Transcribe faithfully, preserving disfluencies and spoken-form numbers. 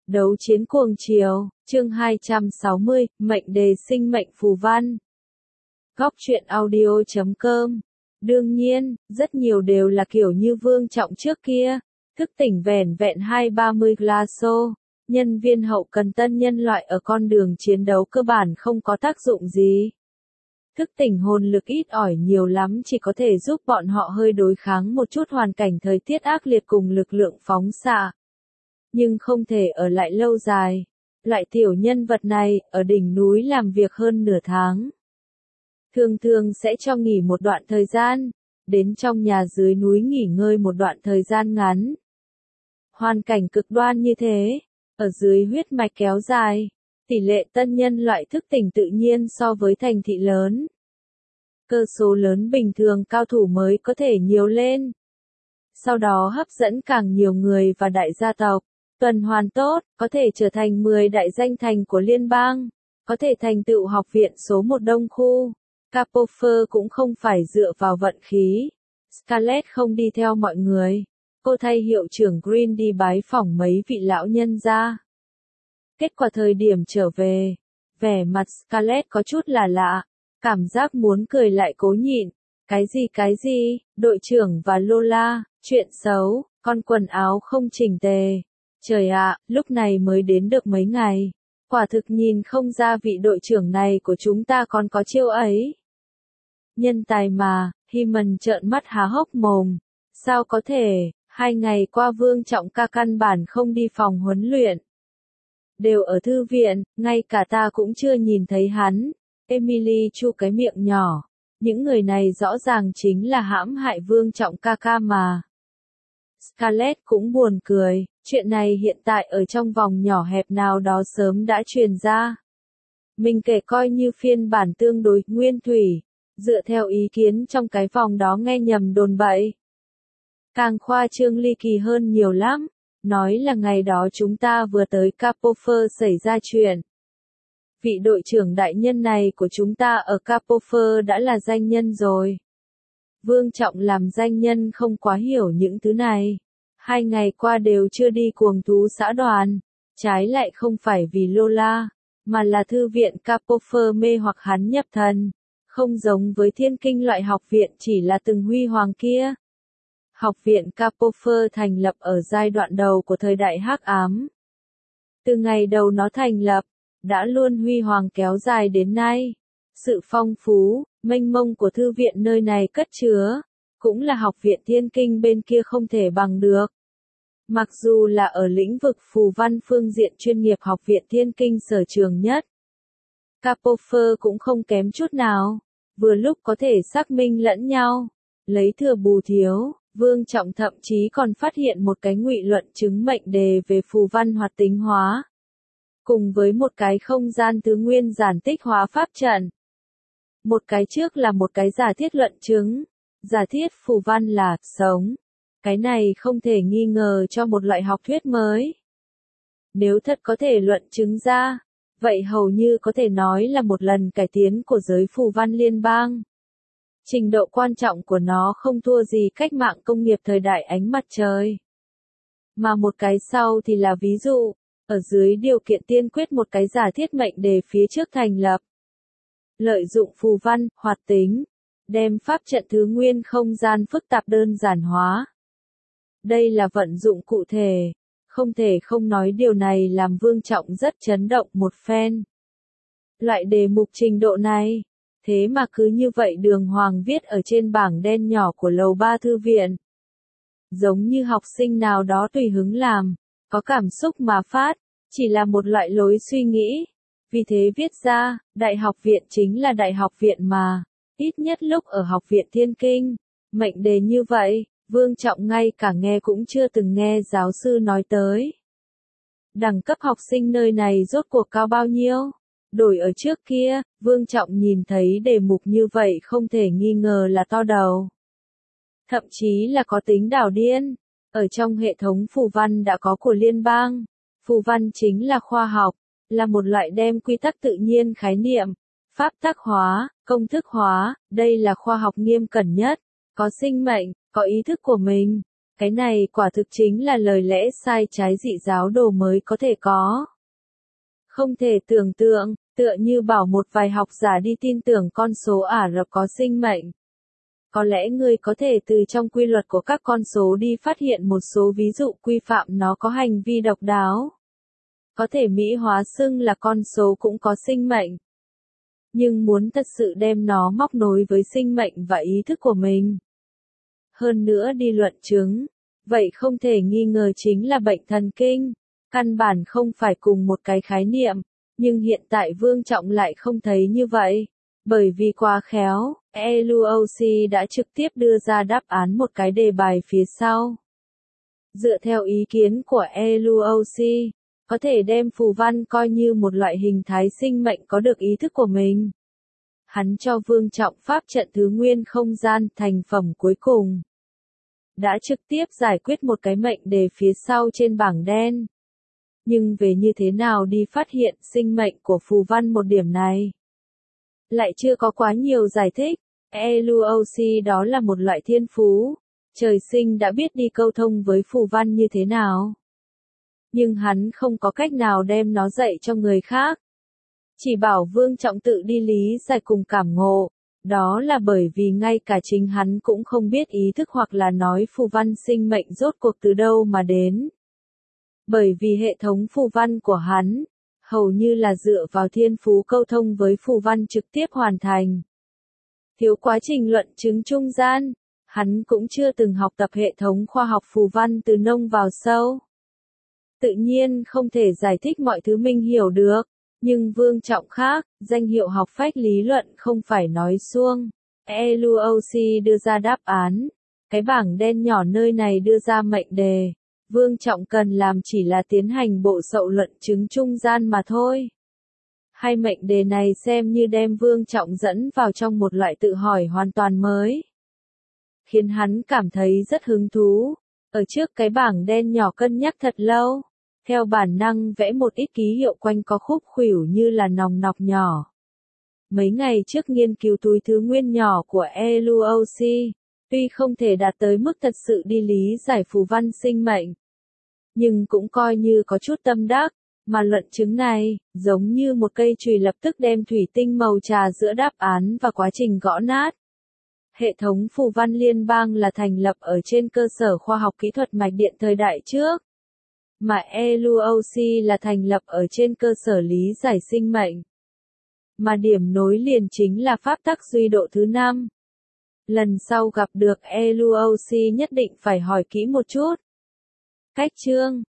Đấu chiến cuồng chiều, chương hai trăm sáu mươi, mệnh đề sinh mệnh phù văn. Góc truyện audio chấm com. Đương nhiên, rất nhiều đều là kiểu như Vương Trọng trước kia, thức tỉnh vẻn vẹn hai ba mươi glasso, nhân viên hậu cần tân nhân loại ở con đường chiến đấu cơ bản không có tác dụng gì. Thức tỉnh hồn lực ít ỏi nhiều lắm chỉ có thể giúp bọn họ hơi đối kháng một chút hoàn cảnh thời tiết ác liệt cùng lực lượng phóng xạ. Nhưng không thể ở lại lâu dài. Loại tiểu nhân vật này, ở đỉnh núi làm việc hơn nửa tháng. Thường thường sẽ cho nghỉ một đoạn thời gian, đến trong nhà dưới núi nghỉ ngơi một đoạn thời gian ngắn. Hoàn cảnh cực đoan như thế, ở dưới huyết mạch kéo dài, tỷ lệ tân nhân loại thức tỉnh tự nhiên so với thành thị lớn. Cơ số lớn bình thường cao thủ mới có thể nhiều lên. Sau đó hấp dẫn càng nhiều người và đại gia tộc. Tuần hoàn tốt, có thể trở thành mười đại danh thành của liên bang, có thể thành tựu học viện số một đông khu. Kapoffer cũng không phải dựa vào vận khí. Scarlett không đi theo mọi người. Cô thay hiệu trưởng Green đi bái phỏng mấy vị lão nhân gia. Kết quả thời điểm trở về, vẻ mặt Scarlett có chút là lạ, cảm giác muốn cười lại cố nhịn. Cái gì cái gì, đội trưởng và Lola, chuyện xấu, con quần áo không chỉnh tề. Trời ạ, lúc này mới đến được mấy ngày. Quả thực nhìn không ra vị đội trưởng này của chúng ta còn có chiêu ấy. Nhân tài mà, Hyman trợn mắt há hốc mồm. Sao có thể, hai ngày qua Vương Trọng ca căn bản không đi phòng huấn luyện. Đều ở thư viện, ngay cả ta cũng chưa nhìn thấy hắn. Emily chu cái miệng nhỏ. Những người này rõ ràng chính là hãm hại Vương Trọng ca ca mà. Scarlett cũng buồn cười, chuyện này hiện tại ở trong vòng nhỏ hẹp nào đó sớm đã truyền ra. Mình kể coi như phiên bản tương đối nguyên thủy, dựa theo ý kiến trong cái vòng đó nghe nhầm đồn bậy. Càng khoa trương ly kỳ hơn nhiều lắm, nói là ngày đó chúng ta vừa tới Kapoffer xảy ra chuyện. Vị đội trưởng đại nhân này của chúng ta ở Kapoffer đã là danh nhân rồi. Vương Trọng làm danh nhân không quá hiểu những thứ này. Hai ngày qua đều chưa đi cuồng thú xã đoàn. Trái lại không phải vì Lola, mà là thư viện Kapoffer mê hoặc hắn nhập thần. Không giống với thiên kinh loại học viện chỉ là từng huy hoàng kia. Học viện Kapoffer thành lập ở giai đoạn đầu của thời đại hắc ám. Từ ngày đầu nó thành lập, đã luôn huy hoàng kéo dài đến nay. Sự phong phú, mênh mông của thư viện nơi này cất chứa, cũng là học viện thiên kinh bên kia không thể bằng được. Mặc dù là ở lĩnh vực phù văn phương diện chuyên nghiệp học viện thiên kinh sở trường nhất. Kapoffer cũng không kém chút nào, vừa lúc có thể xác minh lẫn nhau, lấy thừa bù thiếu. Vương Trọng thậm chí còn phát hiện một cái ngụy luận chứng mệnh đề về phù văn hoạt tính hóa. Cùng với một cái không gian thứ nguyên giản tích hóa pháp trận. Một cái trước là một cái giả thiết luận chứng. Giả thiết phù văn là sống. Cái này không thể nghi ngờ cho một loại học thuyết mới. Nếu thật có thể luận chứng ra, vậy hầu như có thể nói là một lần cải tiến của giới phù văn liên bang. Trình độ quan trọng của nó không thua gì cách mạng công nghiệp thời đại ánh mặt trời. Mà một cái sau thì là ví dụ, ở dưới điều kiện tiên quyết một cái giả thiết mệnh đề phía trước thành lập. Lợi dụng phù văn, hoạt tính, đem pháp trận thứ nguyên không gian phức tạp đơn giản hóa. Đây là vận dụng cụ thể, không thể không nói điều này làm Vương Trọng rất chấn động một phen. Loại đề mục trình độ này, thế mà cứ như vậy đường hoàng viết ở trên bảng đen nhỏ của lầu ba thư viện. Giống như học sinh nào đó tùy hứng làm, có cảm xúc mà phát, chỉ là một loại lối suy nghĩ. Vì thế viết ra, đại học viện chính là đại học viện mà, ít nhất lúc ở học viện thiên kinh. Mệnh đề như vậy, Vương Trọng ngay cả nghe cũng chưa từng nghe giáo sư nói tới. Đẳng cấp học sinh nơi này rốt cuộc cao bao nhiêu? Đổi ở trước kia, Vương Trọng nhìn thấy đề mục như vậy không thể nghi ngờ là to đầu. Thậm chí là có tính đảo điên. Ở trong hệ thống phù văn đã có của liên bang, phù văn chính là khoa học, là một loại đem quy tắc tự nhiên khái niệm, pháp tắc hóa, công thức hóa, đây là khoa học nghiêm cẩn nhất, có sinh mệnh, có ý thức của mình. Cái này quả thực chính là lời lẽ sai trái dị giáo đồ mới có thể có. Không thể tưởng tượng, tựa như bảo một vài học giả đi tin tưởng con số Ả Rập có sinh mệnh. Có lẽ ngươi có thể từ trong quy luật của các con số đi phát hiện một số ví dụ quy phạm nó có hành vi độc đáo. Có thể mỹ hóa xưng là con số cũng có sinh mệnh. Nhưng muốn thật sự đem nó móc nối với sinh mệnh và ý thức của mình. Hơn nữa đi luận chứng, vậy không thể nghi ngờ chính là bệnh thần kinh. Căn bản không phải cùng một cái khái niệm, nhưng hiện tại Vương Trọng lại không thấy như vậy. Bởi vì quá khéo, e lờ o xê đã trực tiếp đưa ra đáp án một cái đề bài phía sau. Dựa theo ý kiến của e lờ o xê, có thể đem phù văn coi như một loại hình thái sinh mệnh có được ý thức của mình. Hắn cho Vương Trọng pháp trận thứ nguyên không gian thành phẩm cuối cùng. Đã trực tiếp giải quyết một cái mệnh đề phía sau trên bảng đen. Nhưng về như thế nào đi phát hiện sinh mệnh của phù văn một điểm này? Lại chưa có quá nhiều giải thích. e lờ o xê đó là một loại thiên phú. Trời sinh đã biết đi câu thông với phù văn như thế nào. Nhưng hắn không có cách nào đem nó dạy cho người khác. Chỉ bảo Vương Trọng tự đi lý giải cùng cảm ngộ. Đó là bởi vì ngay cả chính hắn cũng không biết ý thức hoặc là nói phù văn sinh mệnh rốt cuộc từ đâu mà đến. Bởi vì hệ thống phù văn của hắn, hầu như là dựa vào thiên phú câu thông với phù văn trực tiếp hoàn thành. Thiếu quá trình luận chứng trung gian, hắn cũng chưa từng học tập hệ thống khoa học phù văn từ nông vào sâu. Tự nhiên không thể giải thích mọi thứ mình hiểu được, nhưng Vương Trọng khác, danh hiệu học phách lý luận không phải nói suông. e lờ o xê đưa ra đáp án, cái bảng đen nhỏ nơi này đưa ra mệnh đề. Vương Trọng cần làm chỉ là tiến hành bộ sậu luận chứng trung gian mà thôi. Hai mệnh đề này xem như đem Vương Trọng dẫn vào trong một loại tự hỏi hoàn toàn mới. Khiến hắn cảm thấy rất hứng thú. Ở trước cái bảng đen nhỏ cân nhắc thật lâu. Theo bản năng vẽ một ít ký hiệu quanh có khúc khuỷu như là nòng nọc nhỏ. Mấy ngày trước nghiên cứu túi thứ nguyên nhỏ của e lờ o xê. Tuy không thể đạt tới mức thật sự đi lý giải phù văn sinh mệnh, nhưng cũng coi như có chút tâm đắc, mà luận chứng này, giống như một cây chùy lập tức đem thủy tinh màu trà giữa đáp án và quá trình gõ nát. Hệ thống phù văn liên bang là thành lập ở trên cơ sở khoa học kỹ thuật mạch điện thời đại trước, mà e lờ o xê là thành lập ở trên cơ sở lý giải sinh mệnh. Mà điểm nối liền chính là pháp tắc duy độ thứ năm. Lần sau gặp được e lờ o xê nhất định phải hỏi kỹ một chút. Cách chương